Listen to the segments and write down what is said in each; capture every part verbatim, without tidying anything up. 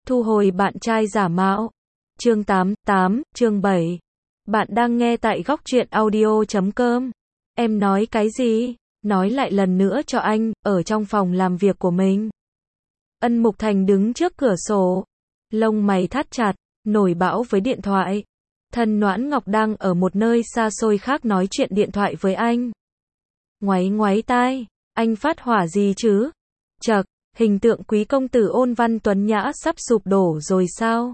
Thu hồi bạn trai giả mạo. Chương tám, tám, chương bảy. Bạn đang nghe tại góc truyện audio chấm com. Em nói cái gì? Nói lại lần nữa cho anh, ở trong phòng làm việc của mình. Ân Mục Thành đứng trước cửa sổ, lông mày thắt chặt, nổi bão với điện thoại. Thân Noãn Ngọc đang ở một nơi xa xôi khác nói chuyện điện thoại với anh. Ngoáy ngoáy tai, anh phát hỏa gì chứ? Chậc, hình tượng quý công tử ôn văn tuấn nhã sắp sụp đổ rồi sao?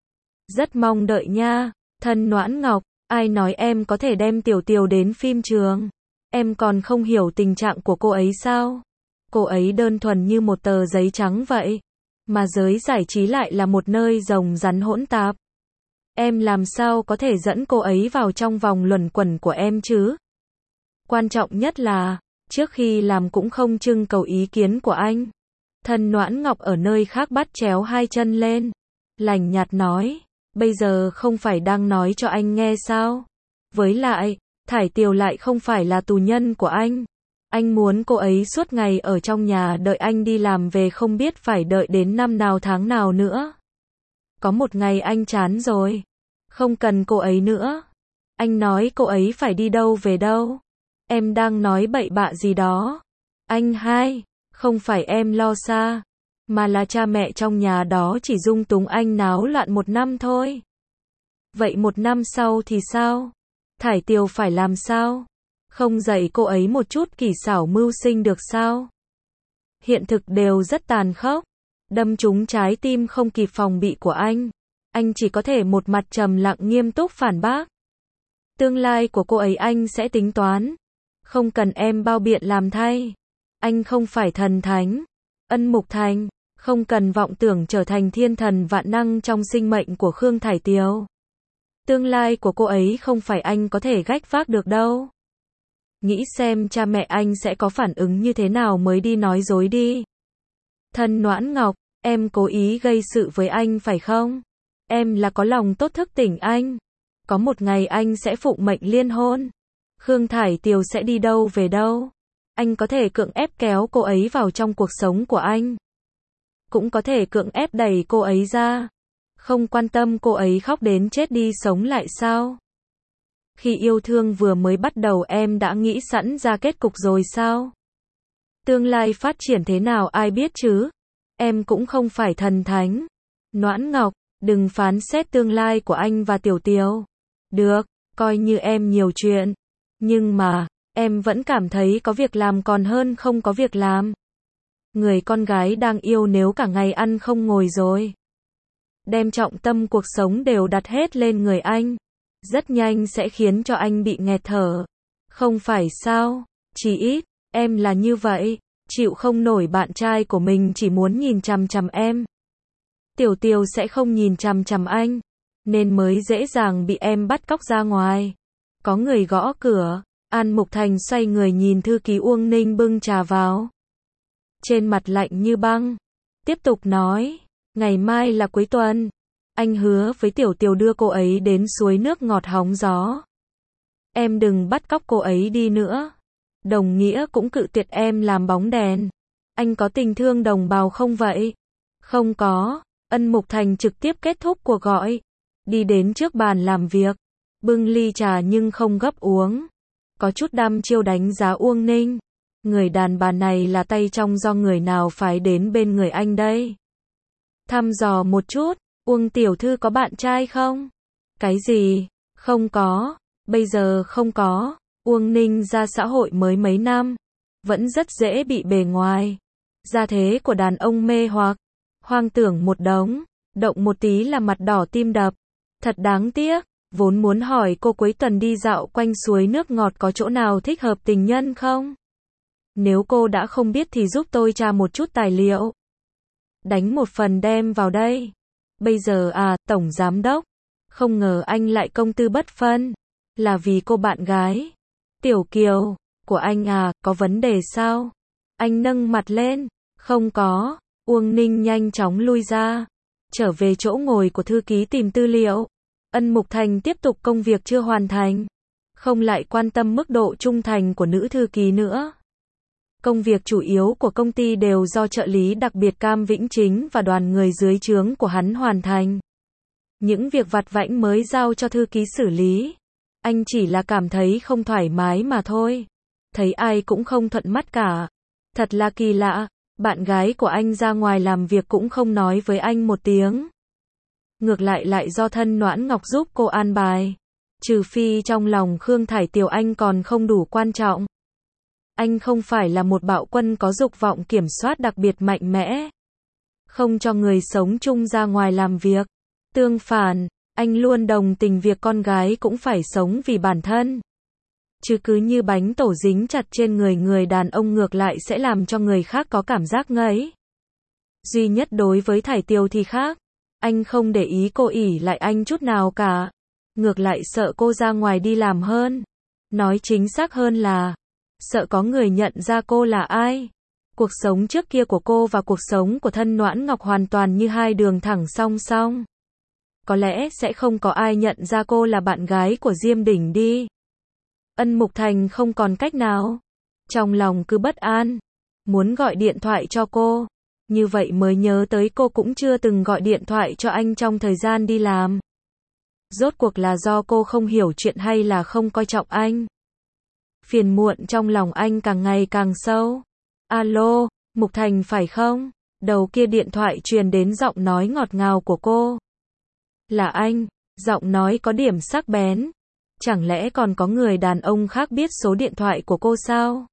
Rất mong đợi nha. Thân Noãn Ngọc, ai nói em có thể đem Tiểu Tiều đến phim trường? Em còn không hiểu tình trạng của cô ấy sao? Cô ấy đơn thuần như một tờ giấy trắng vậy. Mà giới giải trí lại là một nơi rồng rắn hỗn tạp. Em làm sao có thể dẫn cô ấy vào trong vòng luẩn quẩn của em chứ? Quan trọng nhất là, trước khi làm cũng không trưng cầu ý kiến của anh. Thân Noãn Ngọc ở nơi khác bắt chéo hai chân lên. Lạnh nhạt nói, bây giờ không phải đang nói cho anh nghe sao? Với lại, Thải Tiều lại không phải là tù nhân của anh. Anh muốn cô ấy suốt ngày ở trong nhà đợi anh đi làm về không biết phải đợi đến năm nào tháng nào nữa. Có một ngày anh chán rồi. Không cần cô ấy nữa. Anh nói cô ấy phải đi đâu về đâu. Em đang nói bậy bạ gì đó. Anh hai, không phải em lo xa, mà là cha mẹ trong nhà đó chỉ dung túng anh náo loạn một năm thôi. Vậy một năm sau thì sao? Thải Tiều phải làm sao? Không dạy cô ấy một chút kỹ xảo mưu sinh được sao? Hiện thực đều rất tàn khốc, đâm trúng trái tim không kịp phòng bị của anh. Anh chỉ có thể một mặt trầm lặng nghiêm túc phản bác. Tương lai của cô ấy anh sẽ tính toán. Không cần em bao biện làm thay. Anh không phải thần thánh. Ân Mục Thành, không cần vọng tưởng trở thành thiên thần vạn năng trong sinh mệnh của Khương Thải Tiều. Tương lai của cô ấy không phải anh có thể gánh vác được đâu. Nghĩ xem cha mẹ anh sẽ có phản ứng như thế nào mới đi nói dối đi. Thân Noãn Ngọc, em cố ý gây sự với anh phải không? Em là có lòng tốt thức tỉnh anh. Có một ngày anh sẽ phụng mệnh liên hôn. Khương Thải Tiều sẽ đi đâu về đâu. Anh có thể cưỡng ép kéo cô ấy vào trong cuộc sống của anh. Cũng có thể cưỡng ép đẩy cô ấy ra. Không quan tâm cô ấy khóc đến chết đi sống lại sao? Khi yêu thương vừa mới bắt đầu em đã nghĩ sẵn ra kết cục rồi sao? Tương lai phát triển thế nào ai biết chứ? Em cũng không phải thần thánh. Noãn Ngọc, đừng phán xét tương lai của anh và Tiểu Tiều. Được, coi như em nhiều chuyện. Nhưng mà, em vẫn cảm thấy có việc làm còn hơn không có việc làm. Người con gái đang yêu nếu cả ngày ăn không ngồi rồi. Đem trọng tâm cuộc sống đều đặt hết lên người anh. Rất nhanh sẽ khiến cho anh bị nghẹt thở. Không phải sao? Chỉ ít, em là như vậy. Chịu không nổi bạn trai của mình chỉ muốn nhìn chằm chằm em. Tiểu Tiều sẽ không nhìn chằm chằm anh. Nên mới dễ dàng bị em bắt cóc ra ngoài. Có người gõ cửa. An Mục Thành xoay người nhìn thư ký Uông Ninh bưng trà vào. Trên mặt lạnh như băng. Tiếp tục nói. Ngày mai là cuối tuần. Anh hứa với Tiểu Tiều đưa cô ấy đến suối nước ngọt hóng gió. Em đừng bắt cóc cô ấy đi nữa. Đồng nghĩa cũng cự tuyệt em làm bóng đèn. Anh có tình thương đồng bào không vậy? Không có. Ân Mục Thành trực tiếp kết thúc cuộc gọi. Đi đến trước bàn làm việc. Bưng ly trà nhưng không gấp uống. Có chút đăm chiêu đánh giá Uông Ninh. Người đàn bà này là tay trong do người nào phái đến bên người anh đây? Thăm dò một chút. Uông tiểu thư có bạn trai không? Cái gì? Không có. Bây giờ không có. Uông Ninh ra xã hội mới mấy năm. Vẫn rất dễ bị bề ngoài. Gia thế của đàn ông mê hoặc. Hoang tưởng một đống. Động một tí là mặt đỏ tim đập. Thật đáng tiếc. Vốn muốn hỏi cô cuối tuần đi dạo quanh suối nước ngọt có chỗ nào thích hợp tình nhân không? Nếu cô đã không biết thì giúp tôi tra một chút tài liệu. Đánh một phần đem vào đây. Bây giờ à, Tổng Giám Đốc. Không ngờ anh lại công tư bất phân. Là vì cô bạn gái. Tiểu Kiều, của anh à, có vấn đề sao? Anh nâng mặt lên. Không có. Uông Ninh nhanh chóng lui ra. Trở về chỗ ngồi của thư ký tìm tư liệu. Ân Mục Thành tiếp tục công việc chưa hoàn thành. Không lại quan tâm mức độ trung thành của nữ thư ký nữa. Công việc chủ yếu của công ty đều do trợ lý đặc biệt Cam Vĩnh Chính và đoàn người dưới trướng của hắn hoàn thành. Những việc vặt vãnh mới giao cho thư ký xử lý. Anh chỉ là cảm thấy không thoải mái mà thôi. Thấy ai cũng không thuận mắt cả. Thật là kỳ lạ, bạn gái của anh ra ngoài làm việc cũng không nói với anh một tiếng. Ngược lại lại do thân Noãn Ngọc giúp cô an bài. Trừ phi trong lòng Khương Thải Tiều anh còn không đủ quan trọng. Anh không phải là một bạo quân có dục vọng kiểm soát đặc biệt mạnh mẽ. Không cho người sống chung ra ngoài làm việc. Tương phản, anh luôn đồng tình việc con gái cũng phải sống vì bản thân. Chứ cứ như bánh tổ dính chặt trên người người đàn ông ngược lại sẽ làm cho người khác có cảm giác ngấy. Duy nhất đối với Thải Tiều thì khác. Anh không để ý cô ỷ lại anh chút nào cả. Ngược lại sợ cô ra ngoài đi làm hơn. Nói chính xác hơn là sợ có người nhận ra cô là ai. Cuộc sống trước kia của cô và cuộc sống của thân Noãn Ngọc hoàn toàn như hai đường thẳng song song. Có lẽ sẽ không có ai nhận ra cô là bạn gái của Diêm Đỉnh đi. Ân Mục Thành không còn cách nào. Trong lòng cứ bất an. Muốn gọi điện thoại cho cô. Như vậy mới nhớ tới cô cũng chưa từng gọi điện thoại cho anh trong thời gian đi làm. Rốt cuộc là do cô không hiểu chuyện hay là không coi trọng anh. Phiền muộn trong lòng anh càng ngày càng sâu. Alo, Mục Thành phải không? Đầu kia điện thoại truyền đến giọng nói ngọt ngào của cô. Là anh, giọng nói có điểm sắc bén. Chẳng lẽ còn có người đàn ông khác biết số điện thoại của cô sao?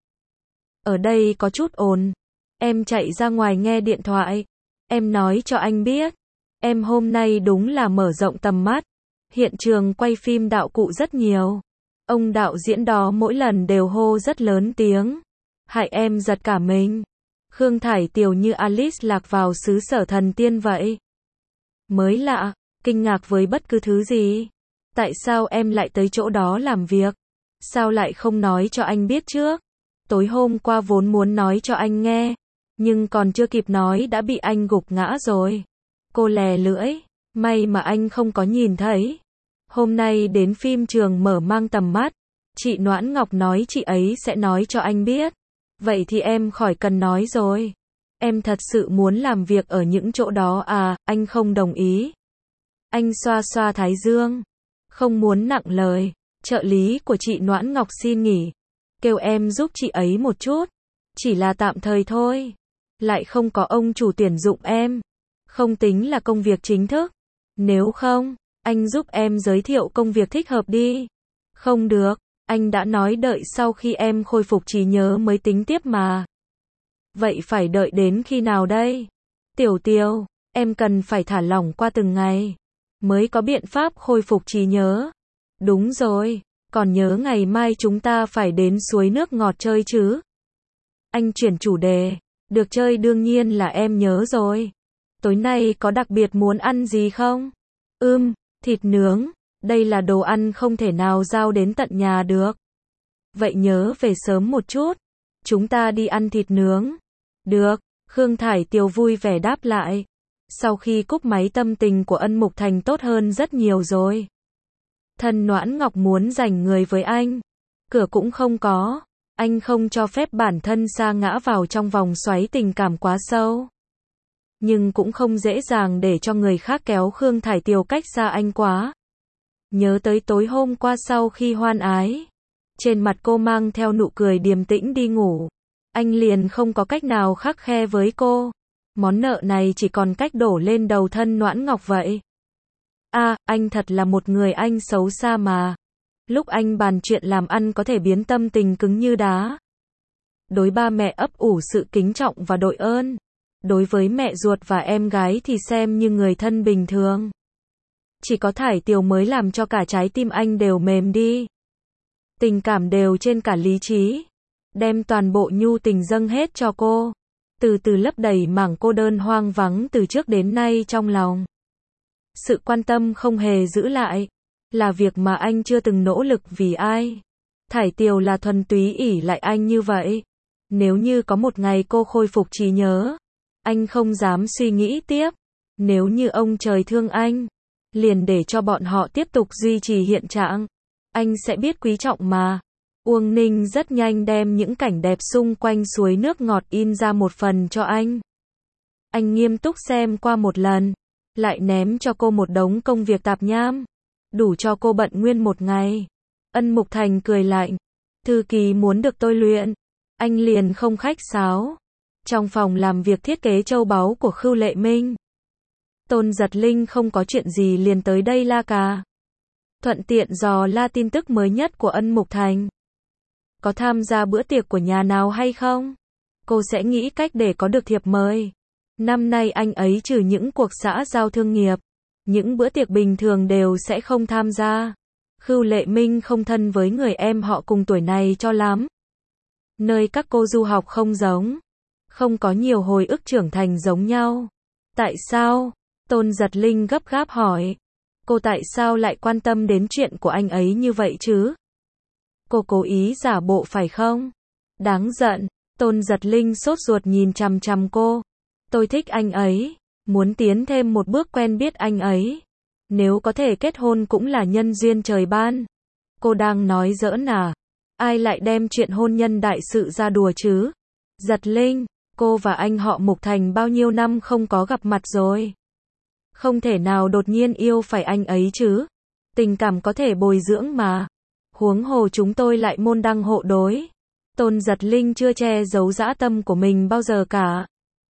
Ở đây có chút ồn. Em chạy ra ngoài nghe điện thoại. Em nói cho anh biết. Em hôm nay đúng là mở rộng tầm mắt. Hiện trường quay phim đạo cụ rất nhiều. Ông đạo diễn đó mỗi lần đều hô rất lớn tiếng. Hại em giật cả mình. Khương Thải Tiều như Alice lạc vào xứ sở thần tiên vậy. Mới lạ, kinh ngạc với bất cứ thứ gì. Tại sao em lại tới chỗ đó làm việc? Sao lại không nói cho anh biết trước? Tối hôm qua vốn muốn nói cho anh nghe. Nhưng còn chưa kịp nói đã bị anh gục ngã rồi. Cô lè lưỡi. May mà anh không có nhìn thấy. Hôm nay đến phim trường mở mang tầm mắt. Chị Noãn Ngọc nói chị ấy sẽ nói cho anh biết. Vậy thì em khỏi cần nói rồi. Em thật sự muốn làm việc ở những chỗ đó à, anh không đồng ý. Anh xoa xoa thái dương. Không muốn nặng lời. Trợ lý của chị Noãn Ngọc xin nghỉ. Kêu em giúp chị ấy một chút. Chỉ là tạm thời thôi. Lại không có ông chủ tuyển dụng em. Không tính là công việc chính thức. Nếu không, anh giúp em giới thiệu công việc thích hợp đi. Không được, anh đã nói đợi sau khi em khôi phục trí nhớ mới tính tiếp mà. Vậy phải đợi đến khi nào đây? Tiểu Tiều, em cần phải thả lỏng qua từng ngày. Mới có biện pháp khôi phục trí nhớ. Đúng rồi, còn nhớ ngày mai chúng ta phải đến suối nước ngọt chơi chứ? Anh chuyển chủ đề. Được chơi đương nhiên là em nhớ rồi. Tối nay có đặc biệt muốn ăn gì không? Ừm, thịt nướng. Đây là đồ ăn không thể nào giao đến tận nhà được. Vậy nhớ về sớm một chút. Chúng ta đi ăn thịt nướng. Được, Khương Thải Tiều vui vẻ đáp lại. Sau khi cúp máy tâm tình của Ân Mục Thành tốt hơn rất nhiều rồi. Thân Noãn Ngọc muốn giành người với anh. Cửa cũng không có. Anh không cho phép bản thân sa ngã vào trong vòng xoáy tình cảm quá sâu. Nhưng cũng không dễ dàng để cho người khác kéo Khương Thải Tiều cách xa anh quá. Nhớ tới tối hôm qua sau khi hoan ái. Trên mặt cô mang theo nụ cười điềm tĩnh đi ngủ. Anh liền không có cách nào khắt khe với cô. Món nợ này chỉ còn cách đổ lên đầu thân Noãn Ngọc vậy. À, anh thật là một người anh xấu xa mà. Lúc anh bàn chuyện làm ăn có thể biến tâm tình cứng như đá. Đối ba mẹ ấp ủ sự kính trọng và đội ơn. Đối với mẹ ruột và em gái thì xem như người thân bình thường. Chỉ có Thải Tiều mới làm cho cả trái tim anh đều mềm đi. Tình cảm đều trên cả lý trí. Đem toàn bộ nhu tình dâng hết cho cô. Từ từ lấp đầy mảng cô đơn hoang vắng từ trước đến nay trong lòng. Sự quan tâm không hề giữ lại. Là việc mà anh chưa từng nỗ lực vì ai. Thải Tiều là thuần túy ỷ lại anh như vậy. Nếu như có một ngày cô khôi phục trí nhớ. Anh không dám suy nghĩ tiếp. Nếu như ông trời thương anh. Liền để cho bọn họ tiếp tục duy trì hiện trạng. Anh sẽ biết quý trọng mà. Uông Ninh rất nhanh đem những cảnh đẹp xung quanh suối nước ngọt in ra một phần cho anh. Anh nghiêm túc xem qua một lần, lại ném cho cô một đống công việc tạp nham, đủ cho cô bận nguyên một ngày. Ân Mục Thành cười lạnh, thư ký muốn được tôi luyện, anh liền không khách sáo. Trong phòng làm việc thiết kế châu báu của Khưu Lệ Minh, Tôn Giật Linh không có chuyện gì liền tới đây la cà, thuận tiện dò la tin tức mới nhất của Ân Mục Thành. Có tham gia bữa tiệc của nhà nào hay không? Cô sẽ nghĩ cách để có được thiệp mời. Năm nay anh ấy trừ những cuộc xã giao thương nghiệp, những bữa tiệc bình thường đều sẽ không tham gia. Khưu Lệ Minh không thân với người em họ cùng tuổi này cho lắm. Nơi các cô du học không giống, không có nhiều hồi ức trưởng thành giống nhau. Tại sao? Tôn Giật Linh gấp gáp hỏi. Cô tại sao lại quan tâm đến chuyện của anh ấy như vậy chứ? Cô cố ý giả bộ phải không? Đáng giận. Tôn Giật Linh sốt ruột nhìn chằm chằm cô. Tôi thích anh ấy, muốn tiến thêm một bước quen biết anh ấy. Nếu có thể kết hôn cũng là nhân duyên trời ban. Cô đang nói giỡn à? Ai lại đem chuyện hôn nhân đại sự ra đùa chứ? Giật Linh, cô và anh họ Mục Thành bao nhiêu năm không có gặp mặt rồi. Không thể nào đột nhiên yêu phải anh ấy chứ. Tình cảm có thể bồi dưỡng mà. Huống hồ chúng tôi lại môn đăng hộ đối. Tôn Giật Linh chưa che giấu dã tâm của mình bao giờ cả.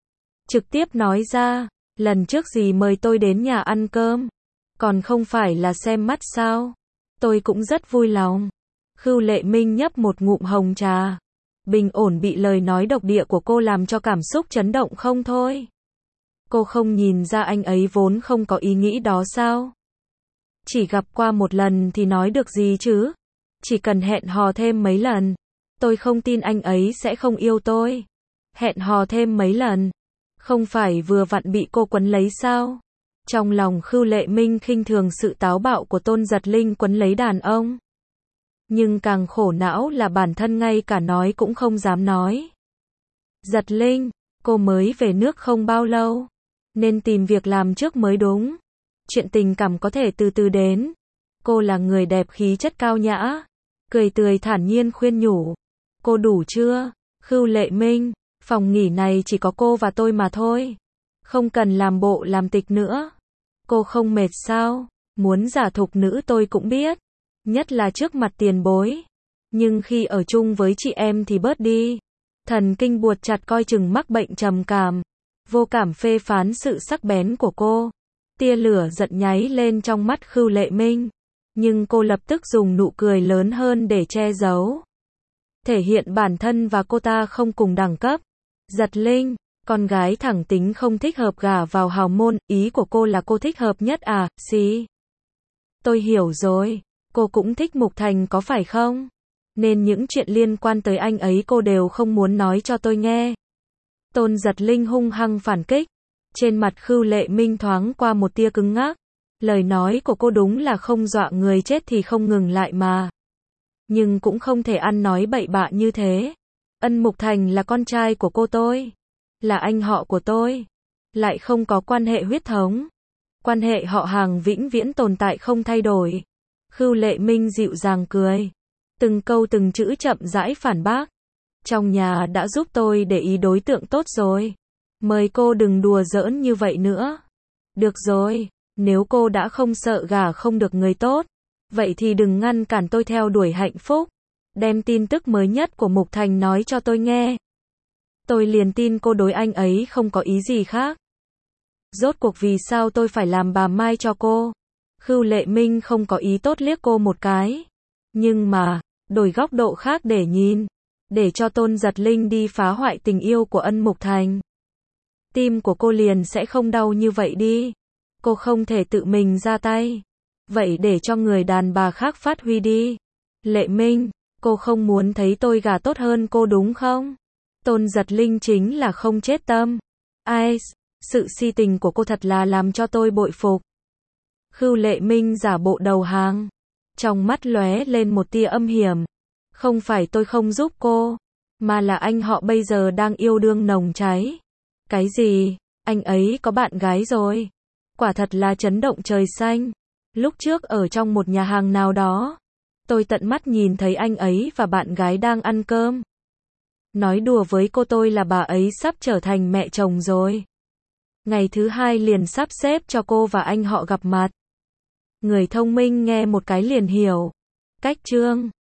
Trực tiếp nói ra, lần trước gì mời tôi đến nhà ăn cơm, còn không phải là xem mắt sao? Tôi cũng rất vui lòng. Khưu Lệ Minh nhấp một ngụm hồng trà. Bình ổn bị lời nói độc địa của cô làm cho cảm xúc chấn động không thôi. Cô không nhìn ra anh ấy vốn không có ý nghĩ đó sao? Chỉ gặp qua một lần thì nói được gì chứ? Chỉ cần hẹn hò thêm mấy lần, tôi không tin anh ấy sẽ không yêu tôi. Hẹn hò thêm mấy lần, không phải vừa vặn bị cô quấn lấy sao? Trong lòng Khưu Lệ Minh khinh thường sự táo bạo của Tôn Giật Linh quấn lấy đàn ông. Nhưng càng khổ não là bản thân ngay cả nói cũng không dám nói. Giật Linh, cô mới về nước không bao lâu, nên tìm việc làm trước mới đúng. Chuyện tình cảm có thể từ từ đến. Cô là người đẹp khí chất cao nhã, cười tươi thản nhiên khuyên nhủ. Cô đủ chưa? Khưu Lệ Minh, phòng nghỉ này chỉ có cô và tôi mà thôi. Không cần làm bộ làm tịch nữa. Cô không mệt sao? Muốn giả thục nữ tôi cũng biết. Nhất là trước mặt tiền bối. Nhưng khi ở chung với chị em thì bớt đi. Thần kinh buột chặt coi chừng mắc bệnh trầm cảm. Vô cảm phê phán sự sắc bén của cô. Tia lửa giận nháy lên trong mắt Khưu Lệ Minh. Nhưng cô lập tức dùng nụ cười lớn hơn để che giấu. Thể hiện bản thân và cô ta không cùng đẳng cấp. Giật Linh, con gái thẳng tính không thích hợp gả vào hào môn, ý của cô là cô thích hợp nhất à, xí. Tôi hiểu rồi, cô cũng thích Mục Thành có phải không? Nên những chuyện liên quan tới anh ấy cô đều không muốn nói cho tôi nghe. Tôn Giật Linh hung hăng phản kích. Trên mặt Khưu Lệ Minh thoáng qua một tia cứng ngắc. Lời nói của cô đúng là không dọa người chết thì không ngừng lại mà. Nhưng cũng không thể ăn nói bậy bạ như thế. Ân Mục Thành là con trai của cô tôi. Là anh họ của tôi. Lại không có quan hệ huyết thống. Quan hệ họ hàng vĩnh viễn tồn tại không thay đổi. Khưu Lệ Minh dịu dàng cười. Từng câu từng chữ chậm rãi phản bác. Trong nhà đã giúp tôi để ý đối tượng tốt rồi. Mời cô đừng đùa giỡn như vậy nữa. Được rồi, nếu cô đã không sợ gả không được người tốt, vậy thì đừng ngăn cản tôi theo đuổi hạnh phúc. Đem tin tức mới nhất của Mục Thành nói cho tôi nghe. Tôi liền tin cô đối anh ấy không có ý gì khác. Rốt cuộc vì sao tôi phải làm bà Mai cho cô? Khưu Lệ Minh không có ý tốt liếc cô một cái. Nhưng mà, đổi góc độ khác để nhìn. Để cho Tôn Giật Linh đi phá hoại tình yêu của Ân Mục Thành. Tim của cô liền sẽ không đau như vậy đi. Cô không thể tự mình ra tay. Vậy để cho người đàn bà khác phát huy đi. Lệ Minh, cô không muốn thấy tôi gả tốt hơn cô đúng không? Tôn Giật Linh chính là không chết tâm. Ai, sự si tình của cô thật là làm cho tôi bội phục. Khưu Lệ Minh giả bộ đầu hàng. Trong mắt lóe lên một tia âm hiểm. Không phải tôi không giúp cô, mà là anh họ bây giờ đang yêu đương nồng cháy. Cái gì? Anh ấy có bạn gái rồi. Quả thật là chấn động trời xanh. Lúc trước ở trong một nhà hàng nào đó, Tôi tận mắt nhìn thấy anh ấy và bạn gái đang ăn cơm. Nói đùa với cô tôi là bà ấy sắp trở thành mẹ chồng rồi. Ngày thứ hai liền sắp xếp cho cô và anh họ gặp mặt. Người thông minh nghe một cái liền hiểu. Cách chương